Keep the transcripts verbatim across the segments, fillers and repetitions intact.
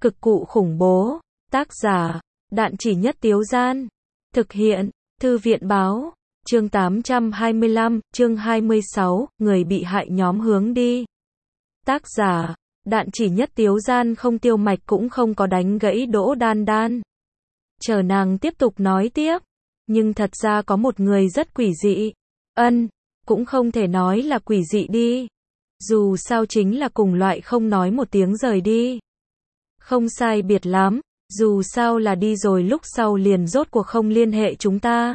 Cực cụ khủng bố. Tác giả, Đạn Chỉ Nhất Tiếu Gian. Thực hiện, Thư viện Báo. Chương tám trăm hai mươi lăm, chương hai mươi sáu, người bị hại nhóm hướng đi. Tác giả, Đạn Chỉ Nhất Tiếu Gian. Không Tiêu Mạch cũng không có đánh gãy Đỗ Đan Đan. Chờ nàng tiếp tục nói tiếp. Nhưng thật ra có một người rất quỷ dị. Ân, cũng không thể nói là quỷ dị đi. Dù sao chính là cùng loại không nói một tiếng rời đi. Không sai biệt lắm, dù sao là đi rồi lúc sau liền rốt cuộc không liên hệ chúng ta.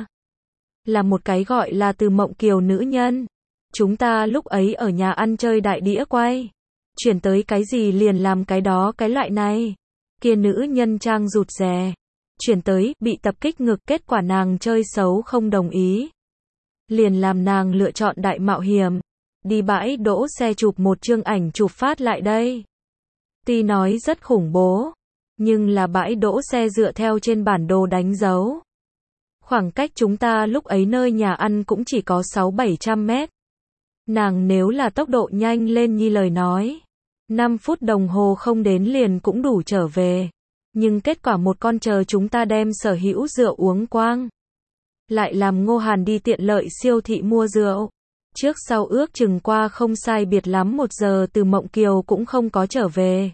Là một cái gọi là Từ Mộng Kiều nữ nhân. Chúng ta lúc ấy ở nhà ăn chơi đại đĩa quay. Chuyển tới cái gì liền làm cái đó cái loại này. Kia nữ nhân trang rụt rè. Chuyển tới, bị tập kích ngực, kết quả nàng chơi xấu không đồng ý. Liền làm nàng lựa chọn đại mạo hiểm. Đi bãi đỗ xe chụp một chương ảnh chụp phát lại đây. Tuy nói rất khủng bố, nhưng là bãi đỗ xe dựa theo trên bản đồ đánh dấu. Khoảng cách chúng ta lúc ấy nơi nhà ăn cũng chỉ có sáu bảy trăm mét. Nàng nếu là tốc độ nhanh lên như lời nói, năm phút đồng hồ không đến liền cũng đủ trở về. Nhưng kết quả một con chờ chúng ta đem sở hữu rượu uống quang. Lại làm Ngô Hàn đi tiện lợi siêu thị mua rượu. Trước sau ước chừng qua không sai biệt lắm một giờ Từ Mộng Kiều cũng không có trở về.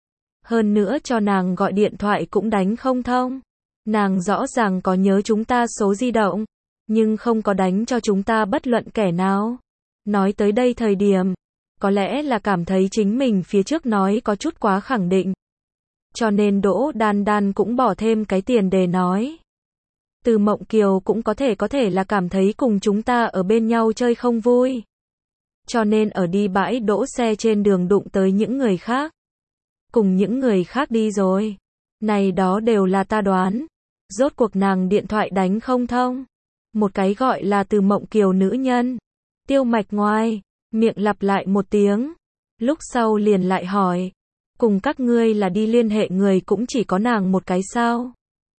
Hơn nữa cho nàng gọi điện thoại cũng đánh không thông. Nàng rõ ràng có nhớ chúng ta số di động, nhưng không có đánh cho chúng ta bất luận kẻ nào. Nói tới đây thời điểm, có lẽ là cảm thấy chính mình phía trước nói có chút quá khẳng định. Cho nên Đỗ Đan Đan cũng bỏ thêm cái tiền đề nói. Từ Mộng Kiều cũng có thể có thể là cảm thấy cùng chúng ta ở bên nhau chơi không vui. Cho nên ở đi bãi đỗ xe trên đường đụng tới những người khác. Cùng những người khác đi rồi. Này đó đều là ta đoán. Rốt cuộc nàng điện thoại đánh không thông. Một cái gọi là Từ Mộng Kiều nữ nhân. Tiêu Mạch ngoài, miệng lặp lại một tiếng. Lúc sau liền lại hỏi. Cùng các ngươi là đi liên hệ người cũng chỉ có nàng một cái sao?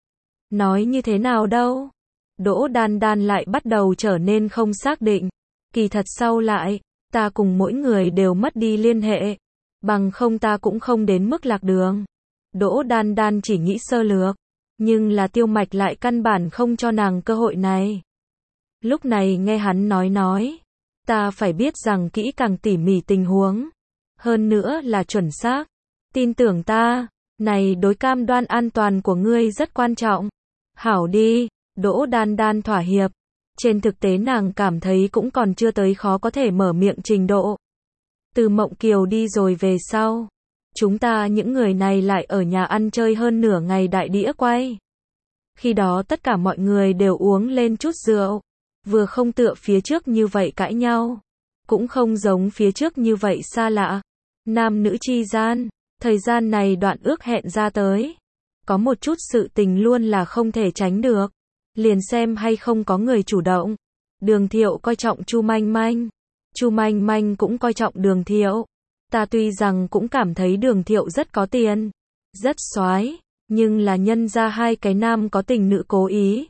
Nói như thế nào đâu? Đỗ Đan Đan lại bắt đầu trở nên không xác định. Kỳ thật sau lại, ta cùng mỗi người đều mất đi liên hệ. Bằng không ta cũng không đến mức lạc đường. Đỗ Đan Đan chỉ nghĩ sơ lược. Nhưng là Tiêu Mạch lại căn bản không cho nàng cơ hội này. Lúc này nghe hắn nói nói. Ta phải biết rằng kỹ càng tỉ mỉ tình huống. Hơn nữa là chuẩn xác. Tin tưởng ta. Này đối cam đoan an toàn của ngươi rất quan trọng. Hảo đi. Đỗ Đan Đan thỏa hiệp. Trên thực tế nàng cảm thấy cũng còn chưa tới khó có thể mở miệng trình độ. Từ Mộng Kiều đi rồi về sau. Chúng ta những người này lại ở nhà ăn chơi hơn nửa ngày đại đĩa quay. Khi đó tất cả mọi người đều uống lên chút rượu. Vừa không tựa phía trước như vậy cãi nhau. Cũng không giống phía trước như vậy xa lạ. Nam nữ chi gian. Thời gian này đoạn ước hẹn ra tới. Có một chút sự tình luôn là không thể tránh được. Liền xem hay không có người chủ động. Đường Thiệu coi trọng Chu Manh Manh. Chu Manh Manh cũng coi trọng Đường Thiệu. Ta tuy rằng cũng cảm thấy Đường Thiệu rất có tiền, rất soái, nhưng là nhân ra hai cái nam có tình nữ cố ý.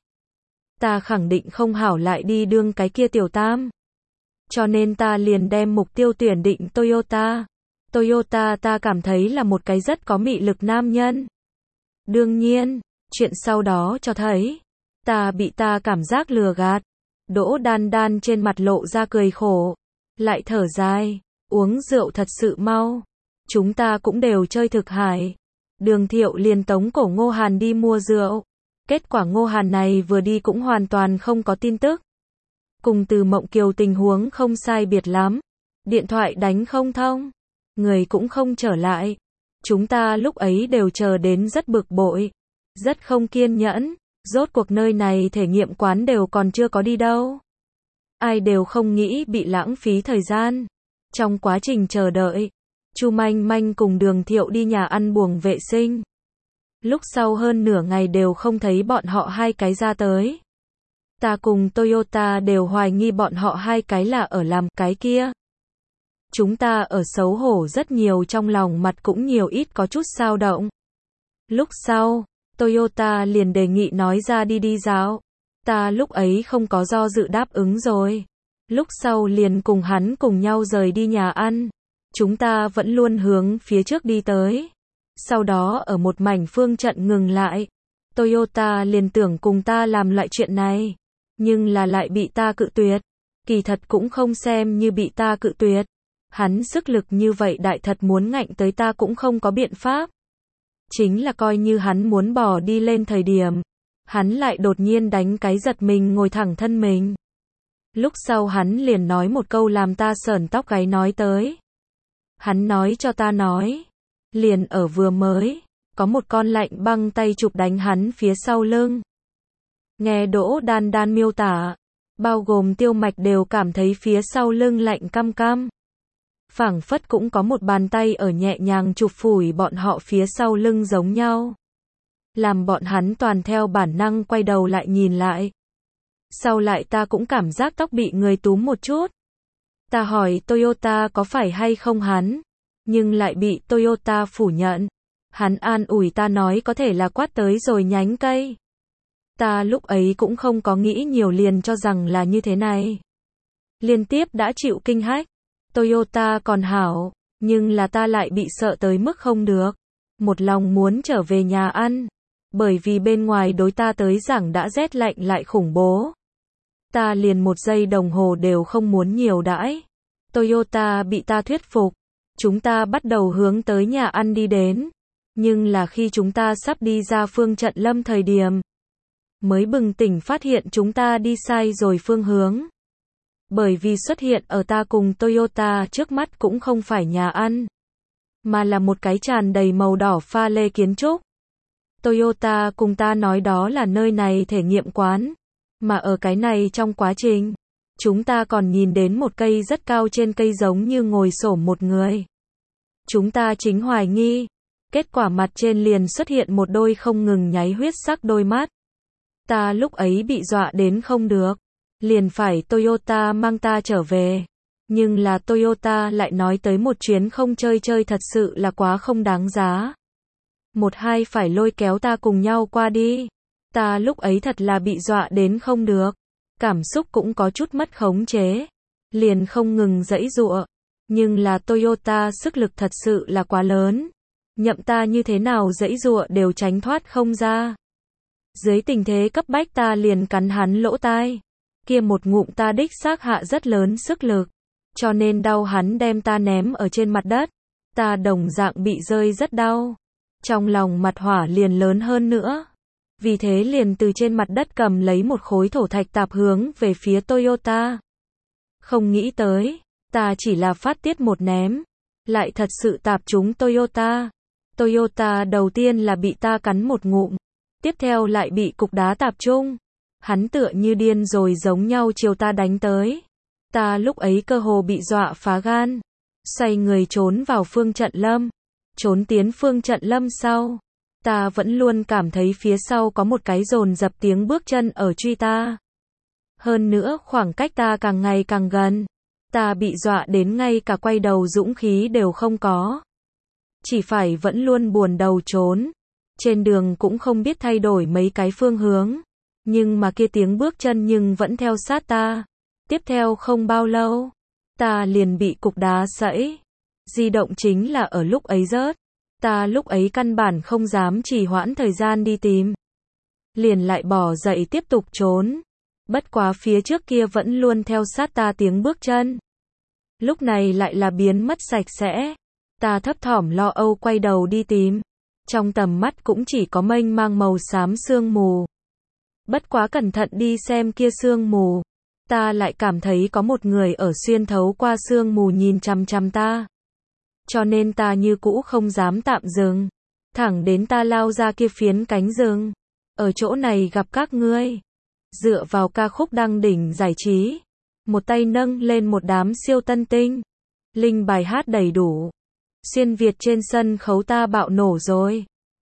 Ta khẳng định không hảo lại đi đương cái kia tiểu tam. Cho nên ta liền đem mục tiêu tuyển định Toyota. Toyota ta cảm thấy là một cái rất có mị lực nam nhân. Đương nhiên, chuyện sau đó cho thấy, ta bị ta cảm giác lừa gạt. Đỗ Đan Đan trên mặt lộ ra cười khổ, lại thở dài, uống rượu thật sự mau. Chúng ta cũng đều chơi thực hải. Đường Thiệu liền tống cổ Ngô Hàn đi mua rượu. Kết quả Ngô Hàn này vừa đi cũng hoàn toàn không có tin tức. Cùng Từ Mộng Kiều tình huống không sai biệt lắm. Điện thoại đánh không thông. Người cũng không trở lại. Chúng ta lúc ấy đều chờ đến rất bực bội. Rất không kiên nhẫn. Rốt cuộc nơi này thể nghiệm quán đều còn chưa có đi đâu. Ai đều không nghĩ bị lãng phí thời gian. Trong quá trình chờ đợi, Chu Manh Manh cùng Đường Thiệu đi nhà ăn buồng vệ sinh. Lúc sau hơn nửa ngày đều không thấy bọn họ hai cái ra tới. Ta cùng Toyota đều hoài nghi bọn họ hai cái là ở làm cái kia. Chúng ta ở xấu hổ rất nhiều, trong lòng mặt cũng nhiều ít có chút dao động. Lúc sau, Toyota liền đề nghị nói ra đi đi dạo. Ta lúc ấy không có do dự đáp ứng rồi. Lúc sau liền cùng hắn cùng nhau rời đi nhà ăn. Chúng ta vẫn luôn hướng phía trước đi tới. Sau đó ở một mảnh phương trận ngừng lại. Toyota liền tưởng cùng ta làm loại chuyện này, nhưng là lại bị ta cự tuyệt. Kỳ thật cũng không xem như bị ta cự tuyệt. Hắn sức lực như vậy đại thật muốn ngạnh tới ta cũng không có biện pháp. Chính là coi như hắn muốn bỏ đi lên thời điểm, hắn lại đột nhiên đánh cái giật mình ngồi thẳng thân mình. Lúc sau hắn liền nói một câu làm ta sởn tóc gáy nói tới. Hắn nói cho ta nói, liền ở vừa mới, có một con lạnh băng tay chụp đánh hắn phía sau lưng. Nghe Đỗ Đan Đan miêu tả, bao gồm Tiêu Mạch đều cảm thấy phía sau lưng lạnh căm căm. Phảng phất cũng có một bàn tay ở nhẹ nhàng chụp phủi bọn họ phía sau lưng giống nhau. Làm bọn hắn toàn theo bản năng quay đầu lại nhìn lại. Sau lại ta cũng cảm giác tóc bị người túm một chút. Ta hỏi Toyota có phải hay không hắn, nhưng lại bị Toyota phủ nhận. Hắn an ủi ta nói có thể là quát tới rồi nhánh cây. Ta lúc ấy cũng không có nghĩ nhiều liền cho rằng là như thế này. Liên tiếp đã chịu kinh hách. Toyota còn hảo, nhưng là ta lại bị sợ tới mức không được. Một lòng muốn trở về nhà ăn. Bởi vì bên ngoài đối ta tới giảng đã rét lạnh lại khủng bố. Ta liền một giây đồng hồ đều không muốn nhiều đãi. Toyota bị ta thuyết phục. Chúng ta bắt đầu hướng tới nhà ăn đi đến. Nhưng là khi chúng ta sắp đi ra phương trận lâm thời điểm, mới bừng tỉnh phát hiện chúng ta đi sai rồi phương hướng. Bởi vì xuất hiện ở ta cùng Toyota trước mắt cũng không phải nhà ăn, mà là một cái tràn đầy màu đỏ pha lê kiến trúc. Toyota cùng ta nói đó là nơi này thể nghiệm quán, mà ở cái này trong quá trình, chúng ta còn nhìn đến một cây rất cao trên cây giống như ngồi xổm một người. Chúng ta chính hoài nghi, kết quả mặt trên liền xuất hiện một đôi không ngừng nháy huyết sắc đôi mắt. Ta lúc ấy bị dọa đến không được, liền phải Toyota mang ta trở về. Nhưng là Toyota lại nói tới một chuyến không chơi chơi thật sự là quá không đáng giá. Một hai phải lôi kéo ta cùng nhau qua đi. Ta lúc ấy thật là bị dọa đến không được. Cảm xúc cũng có chút mất khống chế. Liền không ngừng giãy giụa. Nhưng là Toyota sức lực thật sự là quá lớn. Nhậm ta như thế nào giãy giụa đều tránh thoát không ra. Dưới tình thế cấp bách ta liền cắn hắn lỗ tai. Kia một ngụm ta đích xác hạ rất lớn sức lực. Cho nên đau hắn đem ta ném ở trên mặt đất. Ta đồng dạng bị rơi rất đau. Trong lòng mặt hỏa liền lớn hơn nữa. Vì thế liền từ trên mặt đất cầm lấy một khối thổ thạch tạp hướng về phía Toyota. Không nghĩ tới, ta chỉ là phát tiết một ném. Lại thật sự tạp trúng Toyota. Toyota đầu tiên là bị ta cắn một ngụm. Tiếp theo lại bị cục đá tạp chung. Hắn tựa như điên rồi giống nhau chiều ta đánh tới. Ta lúc ấy cơ hồ bị dọa phá gan. Xoay người trốn vào phương trận lâm. Trốn tiến phương trận lâm sau. Ta vẫn luôn cảm thấy phía sau có một cái dồn dập tiếng bước chân ở truy ta. Hơn nữa khoảng cách ta càng ngày càng gần. Ta bị dọa đến ngay cả quay đầu dũng khí đều không có. Chỉ phải vẫn luôn buồn đầu trốn. Trên đường cũng không biết thay đổi mấy cái phương hướng. Nhưng mà kia tiếng bước chân nhưng vẫn theo sát ta. Tiếp theo không bao lâu, ta liền bị cục đá sẫy. Di động chính là ở lúc ấy rớt. Ta lúc ấy căn bản không dám trì hoãn thời gian đi tìm. Liền lại bỏ dậy tiếp tục trốn. Bất quá phía trước kia vẫn luôn theo sát ta tiếng bước chân. Lúc này lại là biến mất sạch sẽ. Ta thấp thỏm lo âu quay đầu đi tìm. Trong tầm mắt cũng chỉ có mênh mang màu xám sương mù. Bất quá cẩn thận đi xem kia sương mù. Ta lại cảm thấy có một người ở xuyên thấu qua sương mù nhìn chằm chằm ta. Cho nên ta như cũ không dám tạm dừng. Thẳng đến ta lao ra kia phiến cánh rừng. Ở chỗ này gặp các ngươi. Dựa vào ca khúc đăng đỉnh giải trí. Một tay nâng lên một đám siêu tân tinh. Linh bài hát đầy đủ. Xuyên Việt trên sân khấu ta bạo nổ rồi.